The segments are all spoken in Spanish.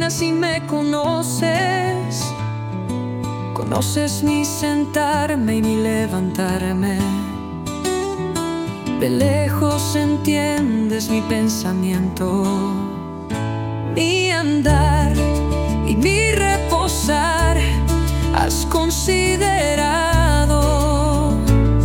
caminas y me conoces. Conoces mi sentarme y mi levantarme. De lejos entiendes mi pensamiento, mi andar y mi reposar. Has considerado,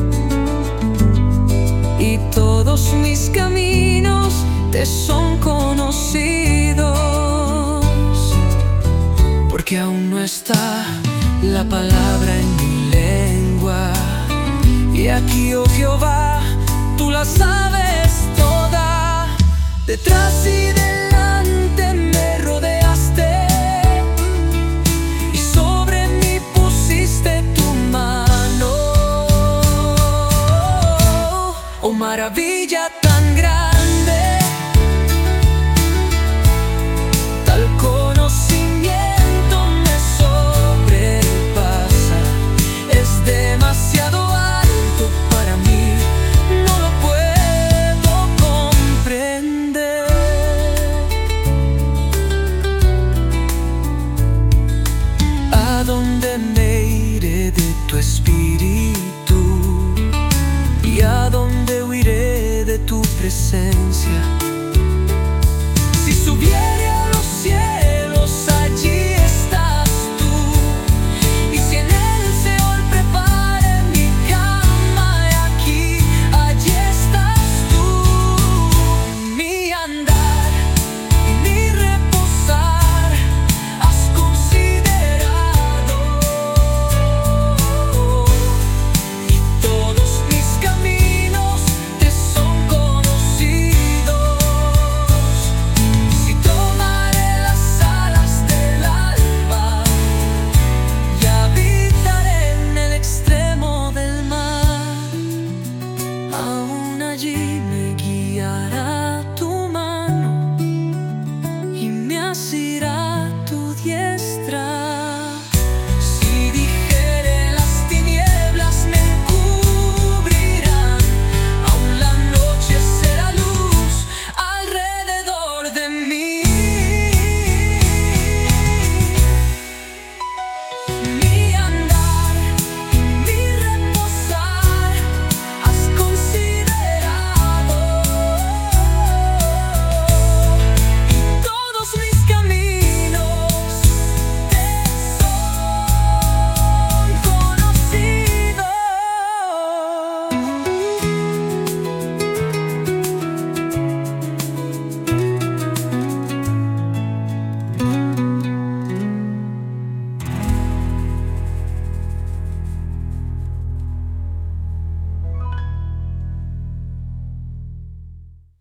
y todos mis caminos te son conocidos, porque aún no está la palabra en mi lengua. Y aquí, oh Jehová, tú la sabes toda. Detrás y delante me rodeaste, y sobre mí pusiste tu mano. Oh, maravilla